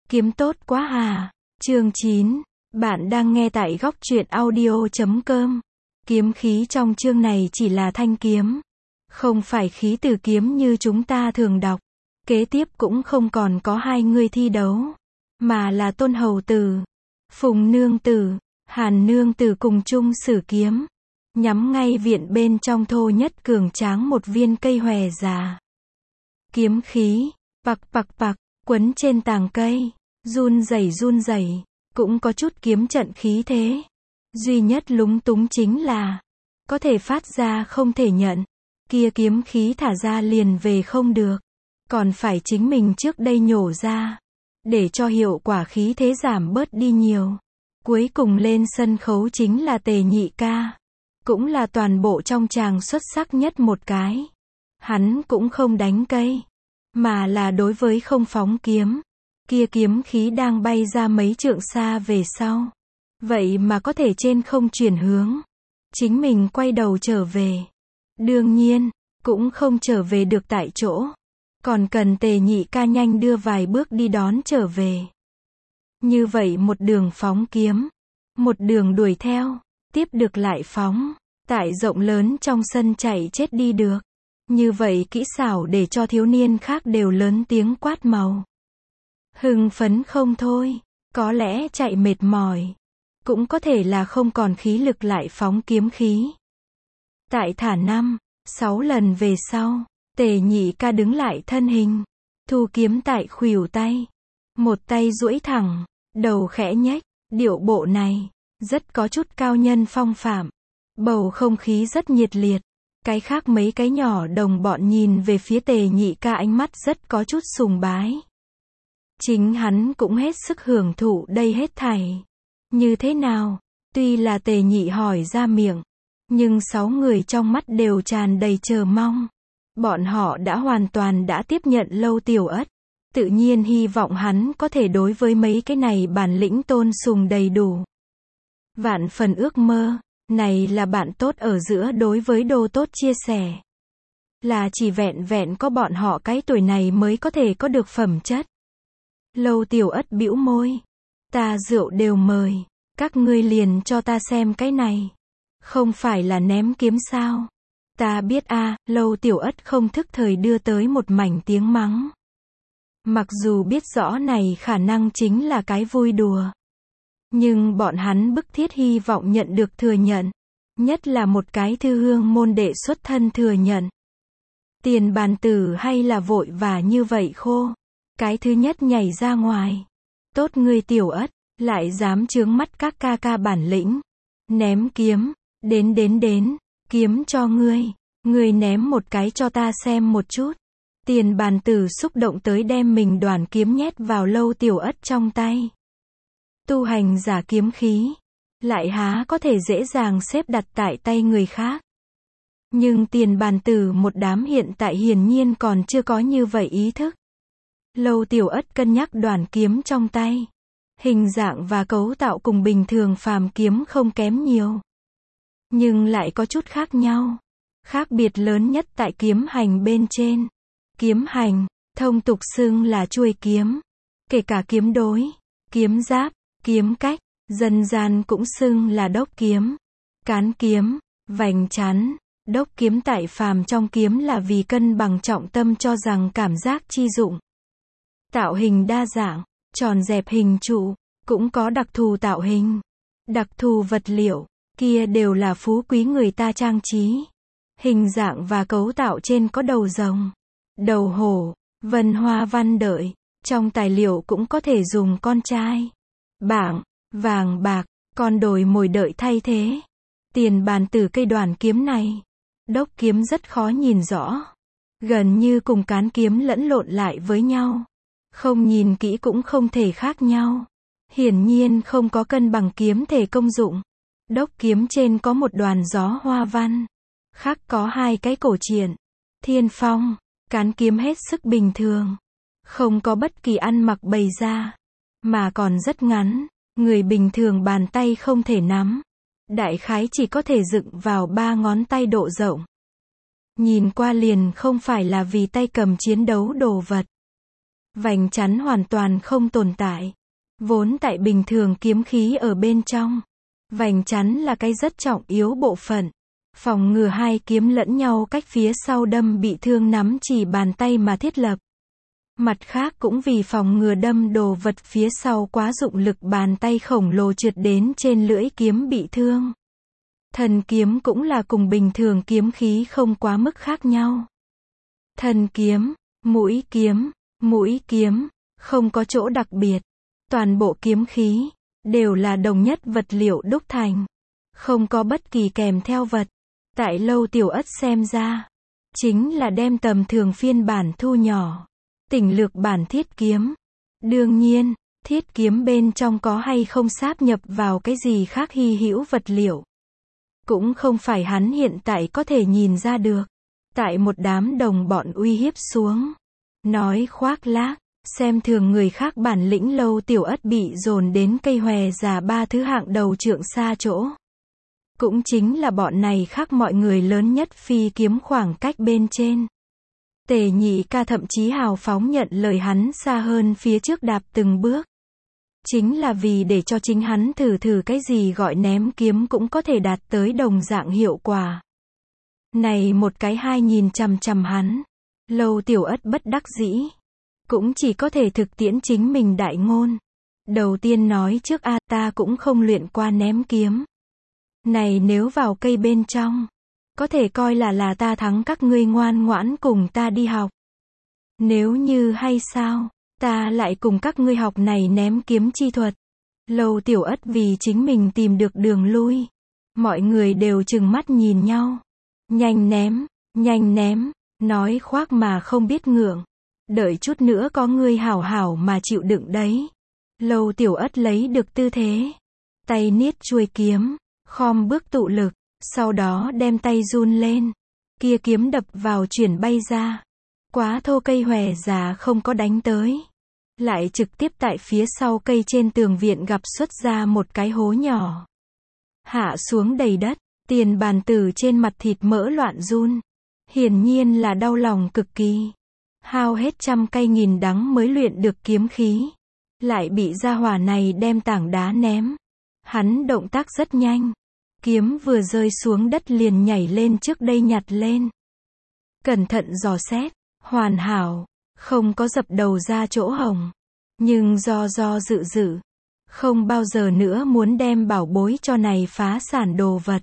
Kiếm tốt quá à. Chương 9. Bạn đang nghe tại góc truyện audio.com. Kiếm khí trong chương này chỉ là thanh kiếm, không phải khí từ kiếm như chúng ta thường đọc. Kế tiếp cũng không còn có hai người thi đấu, mà là Tôn Hầu Tử, Phùng Nương Tử, Hàn Nương Tử cùng chung sử kiếm, nhắm ngay viện bên trong thô nhất cường tráng một viên cây hòe già. Kiếm khí, pặc pặc pặc, quấn trên tàng cây, run rẩy, cũng có chút kiếm trận khí thế. Duy nhất lúng túng chính là, có thể phát ra không thể nhận, kia kiếm khí thả ra liền về không được, còn phải chính mình trước đây nhổ ra, để cho hiệu quả khí thế giảm bớt đi nhiều. Cuối cùng lên sân khấu chính là Tề Nhị Ca, cũng là toàn bộ trong tràng xuất sắc nhất một cái. Hắn cũng không đánh cây, mà là đối với không phóng kiếm. Kia kiếm khí đang bay ra mấy trượng xa về sau, vậy mà có thể trên không chuyển hướng, chính mình quay đầu trở về. Đương nhiên, cũng không trở về được tại chỗ, còn cần Tề Nhị Ca nhanh đưa vài bước đi đón trở về. Như vậy một đường phóng kiếm, một đường đuổi theo, tiếp được lại phóng, tại rộng lớn trong sân chạy chết đi được. Như vậy kỹ xảo để cho thiếu niên khác đều lớn tiếng quát màu. Hưng phấn không thôi, có lẽ chạy mệt mỏi, cũng có thể là không còn khí lực lại phóng kiếm khí. Tại thả 5-6 lần về sau, Tề Nhị Ca đứng lại thân hình, thu kiếm tại khuỷu tay, một tay duỗi thẳng, đầu khẽ nhếch, điệu bộ này rất có chút cao nhân phong phạm. Bầu không khí rất nhiệt liệt, cái khác mấy cái nhỏ đồng bọn nhìn về phía Tề Nhị Ca ánh mắt rất có chút sùng bái. Chính hắn cũng hết sức hưởng thụ đây hết thảy. Như thế nào? Tuy là Tề Nhị hỏi ra miệng, nhưng 6 người trong mắt đều tràn đầy chờ mong. Bọn họ đã hoàn toàn đã tiếp nhận Lâu Tiểu Ất, tự nhiên hy vọng hắn có thể đối với mấy cái này bản lĩnh tôn sùng đầy đủ. Vạn phần ước mơ, này là bạn tốt ở giữa đối với đồ tốt chia sẻ. Là chỉ vẹn vẹn có bọn họ cái tuổi này mới có thể có được phẩm chất. Lâu Tiểu Ất bĩu môi. Ta rượu đều mời, các ngươi liền cho ta xem cái này. Không phải là ném kiếm sao? Ta biết a. Lâu Tiểu Ất không thức thời đưa tới một mảnh tiếng mắng. Mặc dù biết rõ này khả năng chính là cái vui đùa, nhưng bọn hắn bức thiết hy vọng nhận được thừa nhận. Nhất là một cái thư hương môn đệ xuất thân thừa nhận. Tiền bàn tử hay là vội và như vậy khô. Cái thứ nhất nhảy ra ngoài. Tốt ngươi Tiểu Ất, lại dám chướng mắt các ca ca bản lĩnh. Ném kiếm, đến, kiếm cho ngươi. Ngươi ném một cái cho ta xem một chút. Tiền bàn tử xúc động tới đem mình đoàn kiếm nhét vào Lâu Tiểu Ất trong tay. Tu hành giả kiếm khí, lại há có thể dễ dàng xếp đặt tại tay người khác. Nhưng tiền bàn tử một đám hiện tại hiển nhiên còn chưa có như vậy ý thức. Lâu Tiểu Ất cân nhắc đoàn kiếm trong tay. Hình dạng và cấu tạo cùng bình thường phàm kiếm không kém nhiều, nhưng lại có chút khác nhau. Khác biệt lớn nhất tại kiếm hành bên trên. Kiếm hành, thông tục xưng là chuôi kiếm. Kể cả kiếm đối, kiếm giáp, kiếm cách, dân gian cũng xưng là đốc kiếm, cán kiếm, vành chắn. Đốc kiếm tại phàm trong kiếm là vì cân bằng trọng tâm cho rằng cảm giác chi dụng. Tạo hình đa dạng, tròn dẹp hình trụ, cũng có đặc thù tạo hình, đặc thù vật liệu, kia đều là phú quý người ta trang trí. Hình dạng và cấu tạo trên có đầu rồng, đầu hổ, vân hoa văn đợi. Trong tài liệu cũng có thể dùng con trai, bảng, vàng bạc, con đồi mồi đợi thay thế. Tiền bàn tử cây đoàn kiếm này, đốc kiếm rất khó nhìn rõ, gần như cùng cán kiếm lẫn lộn lại với nhau. Không nhìn kỹ cũng không thể khác nhau. Hiển nhiên không có cân bằng kiếm thể công dụng. Đốc kiếm trên có một đoàn gió hoa văn, khác có hai cái cổ truyện, thiên phong. Cán kiếm hết sức bình thường, không có bất kỳ ăn mặc bày ra, mà còn rất ngắn, người bình thường bàn tay không thể nắm. Đại khái chỉ có thể dựng vào 3 ngón tay độ rộng. Nhìn qua liền không phải là vì tay cầm chiến đấu đồ vật. Vành chắn hoàn toàn không tồn tại. Vốn tại bình thường kiếm khí ở bên trong. Vành chắn là cái rất trọng yếu bộ phận. Phòng ngừa hai kiếm lẫn nhau cách phía sau đâm bị thương nắm chỉ bàn tay mà thiết lập. Mặt khác cũng vì phòng ngừa đâm đồ vật phía sau quá dụng lực bàn tay khổng lồ trượt đến trên lưỡi kiếm bị thương. Thần kiếm cũng là cùng bình thường kiếm khí không quá mức khác nhau. Thần kiếm, mũi kiếm, không có chỗ đặc biệt. Toàn bộ kiếm khí, đều là đồng nhất vật liệu đúc thành. Không có bất kỳ kèm theo vật. Tại Lâu Tiểu Ất xem ra, chính là đem tầm thường phiên bản thu nhỏ. Tỉnh lược bản thiết kiếm. Đương nhiên, thiết kiếm bên trong có hay không sáp nhập vào cái gì khác hy hữu vật liệu. Cũng không phải hắn hiện tại có thể nhìn ra được. Tại một đám đồng bọn uy hiếp xuống. Nói khoác lác, xem thường người khác bản lĩnh Lâu Tiểu Ất bị dồn đến cây hòe già 3 thứ hạng đầu trượng xa chỗ. Cũng chính là bọn này khác mọi người lớn nhất phi kiếm khoảng cách bên trên. Tề Nhị Ca thậm chí hào phóng nhận lời hắn xa hơn phía trước đạp từng bước. Chính là vì để cho chính hắn thử cái gì gọi ném kiếm cũng có thể đạt tới đồng dạng hiệu quả. Này một cái hai nhìn chằm chằm hắn. Lâu Tiểu Ất bất đắc dĩ. Cũng chỉ có thể thực tiễn chính mình đại ngôn. Đầu tiên nói trước ta cũng không luyện qua ném kiếm. Này nếu vào cây bên trong, có thể coi là ta thắng các ngươi ngoan ngoãn cùng ta đi học. Nếu như hay sao, ta lại cùng các ngươi học này ném kiếm chi thuật. Lâu Tiểu Ất vì chính mình tìm được đường lui. Mọi người đều trừng mắt nhìn nhau. Nhanh ném, nói khoác mà không biết ngượng. Đợi chút nữa có ngươi hảo hảo mà chịu đựng đấy. Lâu Tiểu Ất lấy được tư thế. Tay niết chuôi kiếm, khom bước tụ lực, sau đó đem tay run lên. Kia kiếm đập vào chuyển bay ra. Quá thô cây hòe già không có đánh tới. Lại trực tiếp tại phía sau cây trên tường viện gặp xuất ra một cái hố nhỏ. Hạ xuống đầy đất, Tiền Bàn Tử trên mặt thịt mỡ loạn run. Hiển nhiên là đau lòng cực kỳ. Hao hết trăm cây nghìn đắng mới luyện được kiếm khí. Lại bị gia hỏa này đem tảng đá ném. Hắn động tác rất nhanh. Kiếm vừa rơi xuống đất liền nhảy lên trước đây nhặt lên. Cẩn thận dò xét, hoàn hảo, không có dập đầu ra chỗ hồng. Nhưng do dự, không bao giờ nữa muốn đem bảo bối cho này phá sản đồ vật.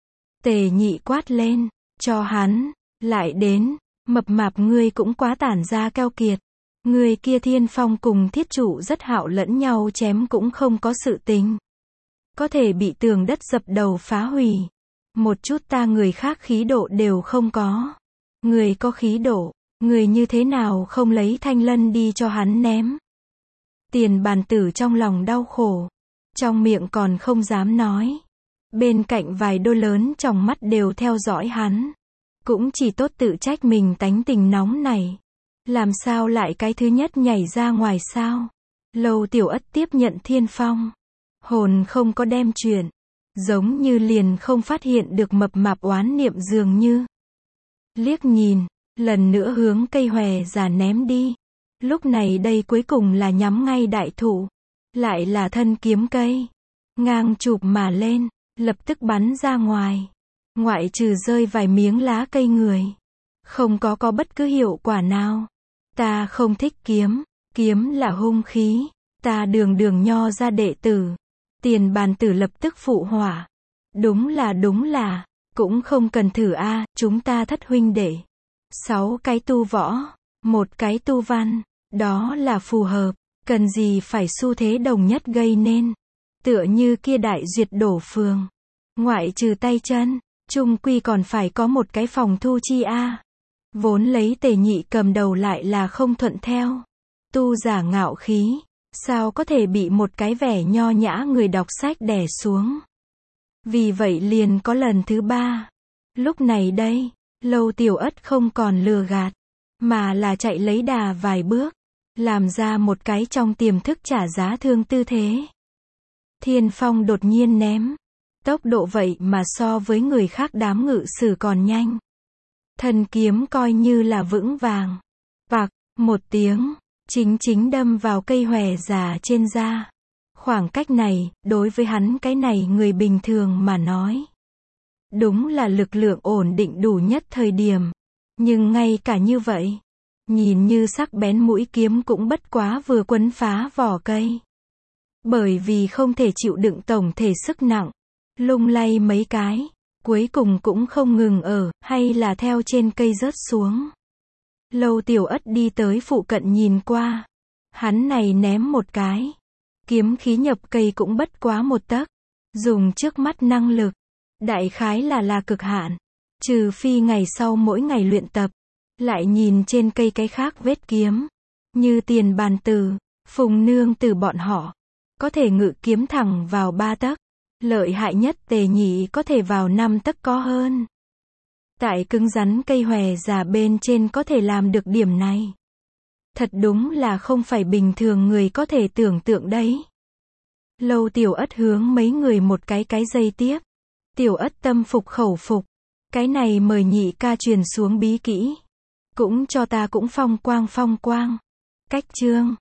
Tề Nhị quát lên, cho hắn, lại đến, mập mạp ngươi cũng quá tản ra keo kiệt. Người kia Thiên Phong cùng Thiết Trụ rất hạo lẫn nhau chém cũng không có sự tình. Có thể bị tường đất dập đầu phá hủy. Một chút ta người khác khí độ đều không có. Người có khí độ, người như thế nào không lấy thanh lân đi cho hắn ném. Tiền Bàn Tử trong lòng đau khổ. Trong miệng còn không dám nói. Bên cạnh vài đôi lớn trong mắt đều theo dõi hắn. Cũng chỉ tốt tự trách mình tánh tình nóng này. Làm sao lại cái thứ nhất nhảy ra ngoài sao? Lâu Tiểu Ất tiếp nhận Thiên Phong. Hồn không có đem chuyển. Giống như liền không phát hiện được mập mạp oán niệm dường như. Liếc nhìn, lần nữa hướng cây hòe già ném đi. Lúc này đây cuối cùng là nhắm ngay đại thụ. Lại là thân kiếm cây. Ngang chụp mà lên, lập tức bắn ra ngoài. Ngoại trừ rơi vài miếng lá cây người. Không có bất cứ hiệu quả nào. Ta không thích kiếm. Kiếm là hung khí. Ta đường nho ra đệ tử. Tiền Bàn Tử lập tức phụ họa. Đúng là. Cũng không cần thử chúng ta thất huynh đệ. 6 cái tu võ. 1 cái tu văn. Đó là phù hợp. Cần gì phải xu thế đồng nhất gây nên. Tựa như kia đại duyệt đổ phường. Ngoại trừ tay chân. Chung quy còn phải có một cái phòng thu chi Vốn lấy Tề Nhị cầm đầu lại là không thuận theo. Tu giả ngạo khí. Sao có thể bị một cái vẻ nho nhã người đọc sách đè xuống. Vì vậy liền có lần thứ 3. Lúc này đây, Lâu Tiểu Ất không còn lừa gạt. Mà là chạy lấy đà vài bước. Làm ra một cái trong tiềm thức trả giá thương tư thế. Thiên Phong đột nhiên ném. Tốc độ vậy mà so với người khác đám ngự sử còn nhanh. Thân kiếm coi như là vững vàng. Vạc, một tiếng, chính đâm vào cây hòe già trên da. Khoảng cách này, đối với hắn cái này người bình thường mà nói, đúng là lực lượng ổn định đủ nhất thời điểm. Nhưng ngay cả như vậy, nhìn như sắc bén mũi kiếm cũng bất quá vừa quấn phá vỏ cây. Bởi vì không thể chịu đựng tổng thể sức nặng, lung lay mấy cái, cuối cùng cũng không ngừng ở, hay là theo trên cây rớt xuống. Lâu Tiểu Ất đi tới phụ cận nhìn qua. Hắn này ném một cái. Kiếm khí nhập cây cũng bất quá một tấc. Dùng trước mắt năng lực, đại khái là cực hạn. Trừ phi ngày sau mỗi ngày luyện tập, lại nhìn trên cây cái khác vết kiếm. Như Tiền Bàn Tử, Phùng Nương Tử bọn họ. Có thể ngự kiếm thẳng vào 3 tấc. Lợi hại nhất Tề Nhị có thể vào 5 tấc có hơn. Tại cứng rắn cây hòe già bên trên có thể làm được điểm này. Thật đúng là không phải bình thường người có thể tưởng tượng đấy. Lâu Tiểu Ất hướng mấy người một cái dây tiếp. Tiểu Ất tâm phục khẩu phục. Cái này mời Nhị ca truyền xuống bí kỹ. Cũng cho ta cũng phong quang. Cách chương